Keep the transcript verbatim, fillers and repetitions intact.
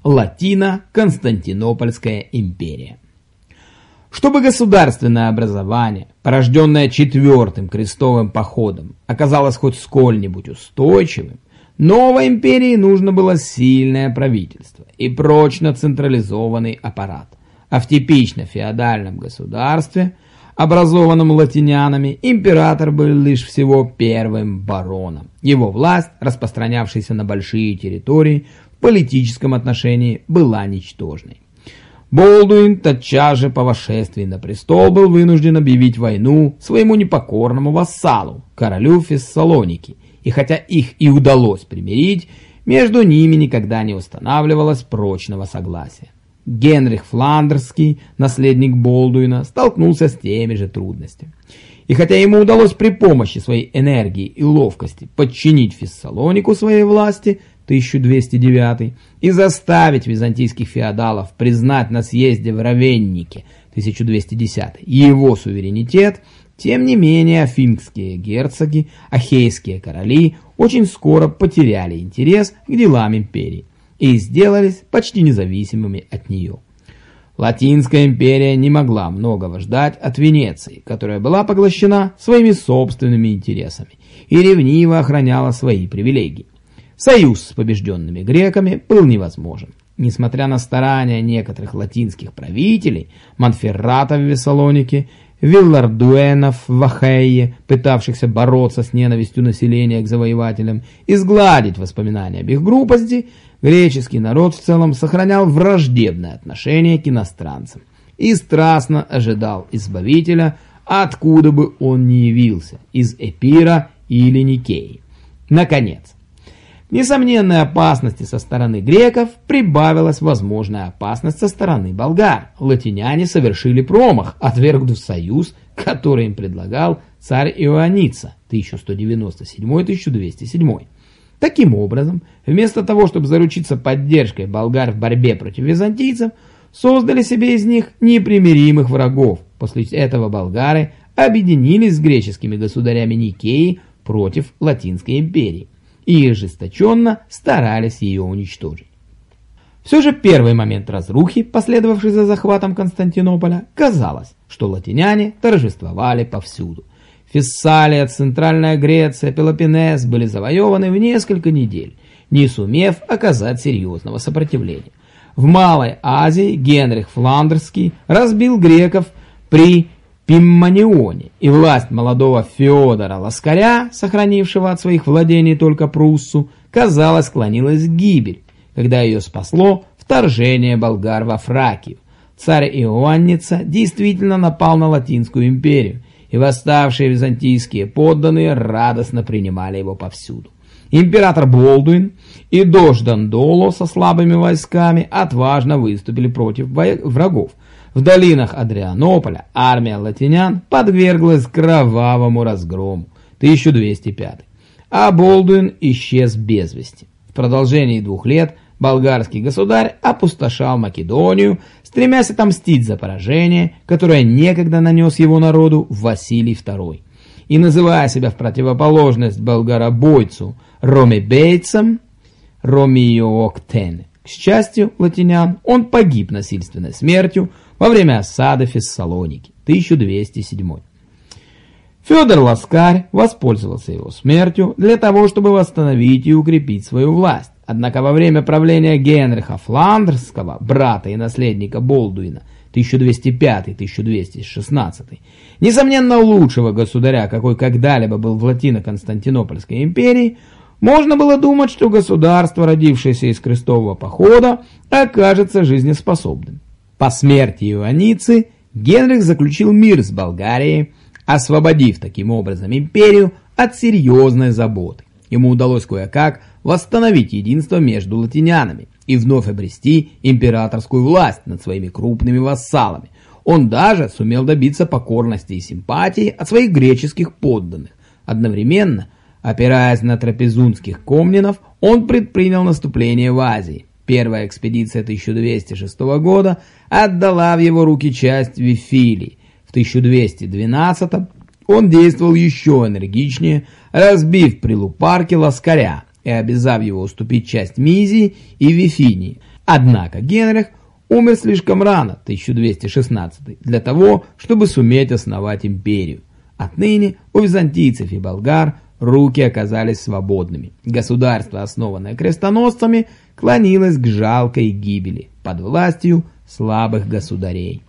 Латино-Константинопольская империя. Чтобы государственное образование, порожденное Четвертым крестовым походом, оказалось хоть сколь-нибудь устойчивым, новой империи нужно было сильное правительство и прочно централизованный аппарат. А в типично феодальном государстве, образованном латинянами, император был лишь всего первым бароном. Его власть, распространявшаяся на большие территории, в политическом отношении была ничтожной. Болдуин тотчас же по восшествии на престол был вынужден объявить войну своему непокорному вассалу, королю Фессалоники, и хотя их и удалось примирить, между ними никогда не устанавливалось прочного согласия. Генрих Фландерский, наследник Болдуина, столкнулся с теми же трудностями. И хотя ему удалось при помощи своей энергии и ловкости подчинить Фессалонику своей власти, тысяча двести девятый, и заставить византийских феодалов признать на съезде в Равеннике тысяча двести десятый его суверенитет, тем не менее афинские герцоги, ахейские короли очень скоро потеряли интерес к делам империи и сделались почти независимыми от нее. Латинская империя не могла многого ждать от Венеции, которая была поглощена своими собственными интересами и ревниво охраняла свои привилегии. Союз с побежденными греками был невозможен. Несмотря на старания некоторых латинских правителей, Монферрата в Вессалонике, Виллардуэнов в Ахейе, пытавшихся бороться с ненавистью населения к завоевателям и сгладить воспоминания об их глупости, греческий народ в целом сохранял враждебное отношение к иностранцам и страстно ожидал избавителя, откуда бы он ни явился, из Эпира или Никеи. Наконец, к несомненной опасности со стороны греков прибавилась возможная опасность со стороны болгар. Латиняне совершили промах, отвергнув союз, который им предлагал царь Иоанница тысяча сто девяносто седьмой — тысяча двести седьмой. Таким образом, вместо того, чтобы заручиться поддержкой болгар в борьбе против византийцев, создали себе из них непримиримых врагов. После этого болгары объединились с греческими государями Никеи против Латинской империи и ожесточенно старались ее уничтожить. Все же первый момент разрухи, последовавший за захватом Константинополя, казалось, что латиняне торжествовали повсюду. Фессалия, Центральная Греция, Пелопоннес были завоеваны в несколько недель, не сумев оказать серьезного сопротивления. В Малой Азии Генрих Фландерский разбил греков при Пимманионе, и власть молодого Феодора Ласкаря, сохранившего от своих владений только Пруссу, казалось, склонилась к гибели, когда ее спасло вторжение болгар во Фракию. Царь Иоанница действительно напал на Латинскую империю, и восставшие византийские подданные радостно принимали его повсюду. Император Болдуин и дождь Дандоло со слабыми войсками отважно выступили против врагов. В долинах Адрианополя армия латинян подверглась кровавому разгрому тысяча двести пятый, а Болдуин исчез без вести. В продолжении двух лет болгарский государь опустошал Македонию, стремясь отомстить за поражение, которое некогда нанес его народу Василий второй. И называя себя в противоположность болгаробойцу ромебейцем, Ромиооктене. К счастью латинян, он погиб насильственной смертью во время осады Фессалоники тысяча двести седьмой. Федор Ласкарь воспользовался его смертью для того, чтобы восстановить и укрепить свою власть. Однако во время правления Генриха Фландерского, брата и наследника Болдуина, тысяча двести пятый — тысяча двести шестнадцатый, несомненно лучшего государя, какой когда-либо был в Латино-Константинопольской империи, можно было думать, что государство, родившееся из крестового похода, окажется жизнеспособным. По смерти Иоанницы Генрих заключил мир с Болгарией, освободив таким образом империю от серьезной заботы. Ему удалось кое-как восстановить единство между латинянами и вновь обрести императорскую власть над своими крупными вассалами. Он даже сумел добиться покорности и симпатии от своих греческих подданных. Одновременно, опираясь на трапезунских комнинов, он предпринял наступление в Азии. Первая экспедиция тысяча двести шестого года отдала в его руки часть Вифилии. В тысяча двести двенадцатом он действовал еще энергичнее, разбив при Лупарке Ласкаря и обязав его уступить часть Мизии и Вифинии. Однако Генрих умер слишком рано, тысяча двести шестнадцатый, для того, чтобы суметь основать империю. Отныне у византийцев и болгар руки оказались свободными. Государство, основанное крестоносцами, клонилось к жалкой гибели под властью слабых государей.